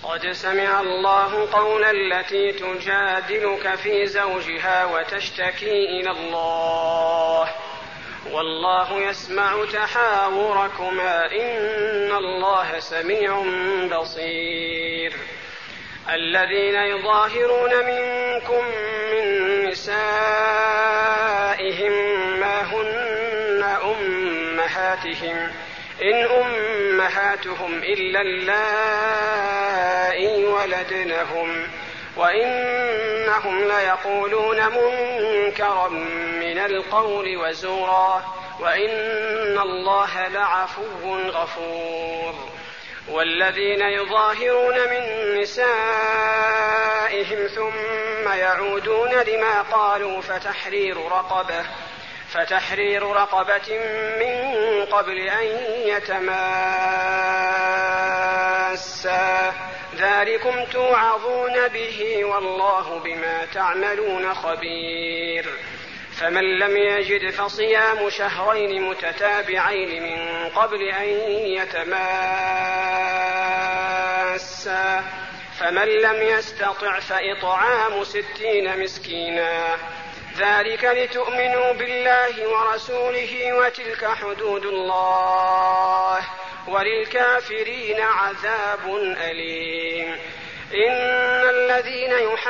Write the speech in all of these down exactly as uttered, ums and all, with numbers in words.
قد سمع الله قول التي تجادلك في زوجها وتشتكي إلى الله والله يسمع تحاوركما إن الله سميع بصير. الذين يظاهرون منكم من نسائهم ما هن أمهاتهم إن أمهاتهم إلا اللائي ولدنهم وإنهم ليقولون منكرا من القول وزورا وإن الله لعفو غفور. والذين يظاهرون من نسائهم ثم يعودون لما قالوا فتحرير رقبة فتحرير رقبة من قبل أن يتماسا ذلكم توعظون به والله بما تعملون خبير. فمن لم يجد فصيام شهرين متتابعين من قبل أن يتماسا فمن لم يستطع فإطعام ستين مسكينا ذلك لتؤمنوا بالله ورسوله وتلك حدود الله وللكافرين عذاب أليم. إن الذين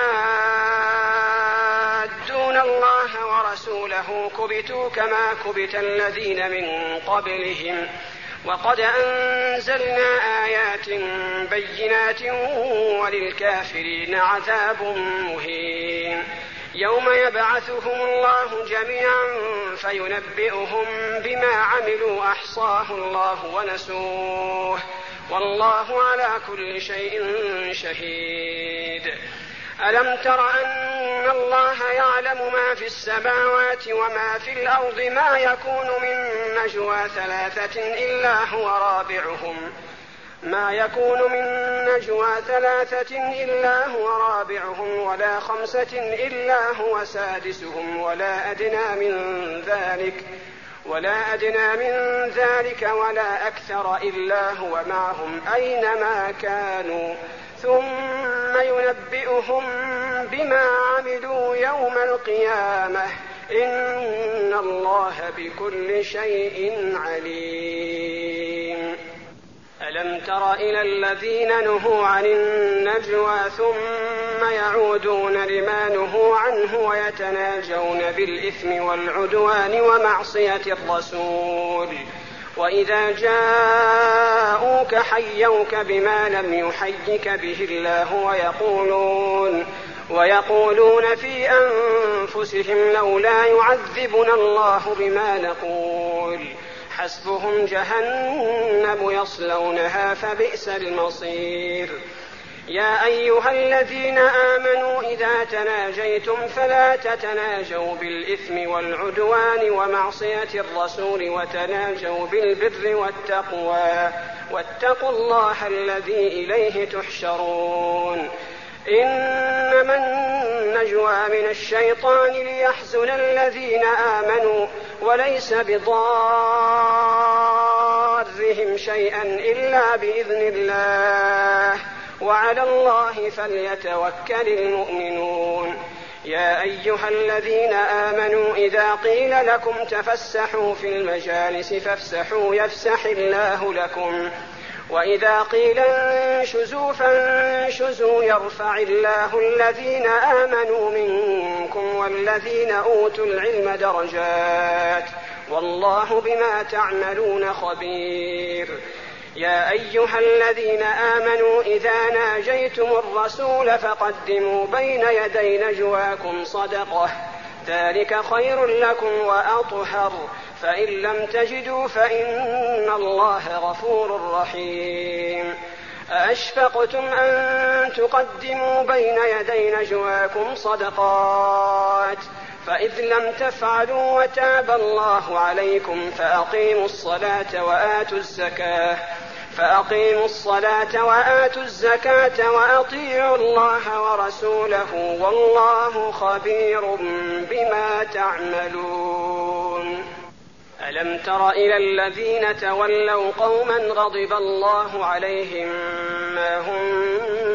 يحادون الله ورسوله كبتوا كما كبت الذين من قبلهم وقد أنزلنا آيات بينات وللكافرين عذاب مهين. يوم يبعثهم الله جميعا فينبئهم بما عملوا أحصاه الله ونسوه والله على كل شيء شهيد. ألم تر أن الله يعلم ما في السماوات وما في الأرض ما يكون من نجوى ثلاثة إلا هو رابعهم ما يكون من نجوى ثلاثة إلا هو رابعهم ولا خمسة إلا هو سادسهم ولا أدنى من ذلك ولا أدنى من ذلك ولا أكثر إلا هو معهم أينما كانوا ثم ينبئهم بما عملوا يوم القيامة إن الله بكل شيء عليم. ألم تر إلى الذين نهوا عن النجوى ثم يعودون لما نهوا عنه ويتناجون بالإثم والعدوان ومعصية الرسول وإذا جاءوك حيوك بما لم يحيك به الله ويقولون ويقولون في أنفسهم لولا يعذبنا الله بما نقول حسبهم جهنم يصلونها فبئس المصير. يا أيها الذين آمنوا إذا تناجيتم فلا تتناجوا بالإثم والعدوان ومعصية الرسول وتناجوا بالبر والتقوى واتقوا الله الذي إليه تحشرون. إنما النجوى من الشيطان ليحزن الذين آمنوا وليس بضارهم شيئا إلا بإذن الله وعلى الله فليتوكل المؤمنون. يا أيها الذين آمنوا إذا قيل لكم تفسحوا في المجالس فافسحوا يفسح الله لكم وإذا قيل انشزوا فانشزوا يرفع الله الذين آمنوا منكم والذين أوتوا العلم درجات والله بما تعملون خبير. يا أيها الذين آمنوا إذا ناجيتم الرسول فقدموا بين يدي نجواكم صدقة ذلك خير لكم وأطهر فإن لم تجدوا فإن الله غفور رحيم. أأشفقتم أن تقدموا بين يدي نجواكم صدقات فإذ لم تفعلوا وتاب الله عليكم فأقيموا الصلاة وآتوا الزكاة فأقيموا الصلاة وآتوا الزكاة وأطيعوا الله ورسوله والله خبير بما تعملون. ألم تر إلى الذين تولوا قوما غضب الله عليهم ما هم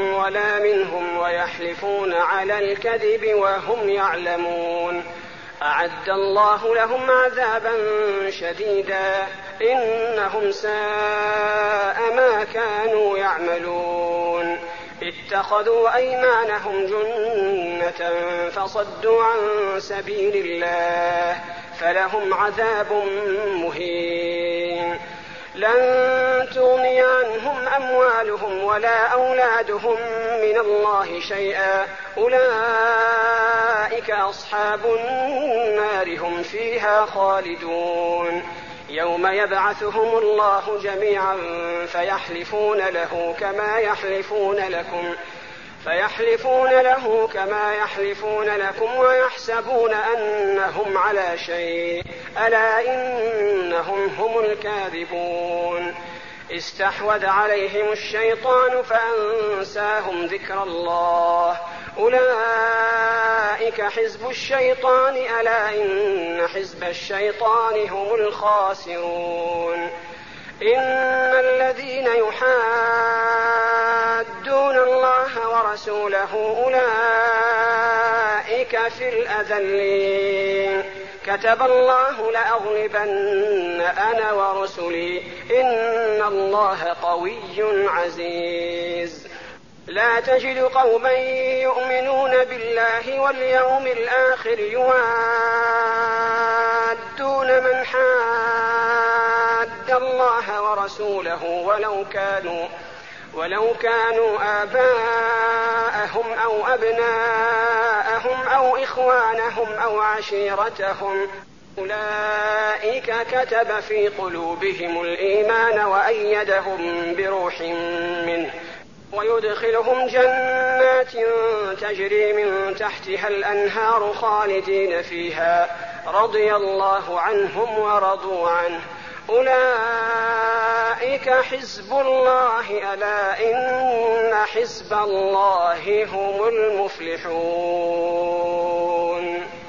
لهم ولا منهم ويحلفون على الكذب وهم يعلمون. أعد الله لهم عذابا شديدا إنهم ساء ما كانوا يعملون. اتخذوا أيمانهم جنة فصدوا عن سبيل الله فلهم عذاب مهين. لن تغني عنهم أموالهم ولا أولادهم من الله شيئا أولئك أصحاب النار هم فيها خالدون. يوم يبعثهم الله جميعا فيحلفون له كما يحلفون لكم فيحلفون له كما يحلفون لكم ويحسبون أنهم على شيء ألا إنهم هم الكاذبون. استحوذ عليهم الشيطان فأنساهم ذكر الله أولئك حزب الشيطان ألا إن حزب الشيطان هم الخاسرون. إن الذين يحادون الله ورسوله أولئك في الأذلين. كتب الله لأغلبن أنا ورسلي إن الله قوي عزيز. لا تجد قوما يؤمنون بالله واليوم الآخر يوادون من حاد الله ورسوله ولو كانوا ولو كانوا آباءهم أو أبناءهم أو إخوانهم أو عشيرتهم أولئك كتب في قلوبهم الإيمان وأيدهم بروح منه ويدخلهم جنات تجري من تحتها الأنهار خالدين فيها رضي الله عنهم ورضوا عنه أولئك حزب الله ألا إن حزب الله هم المفلحون.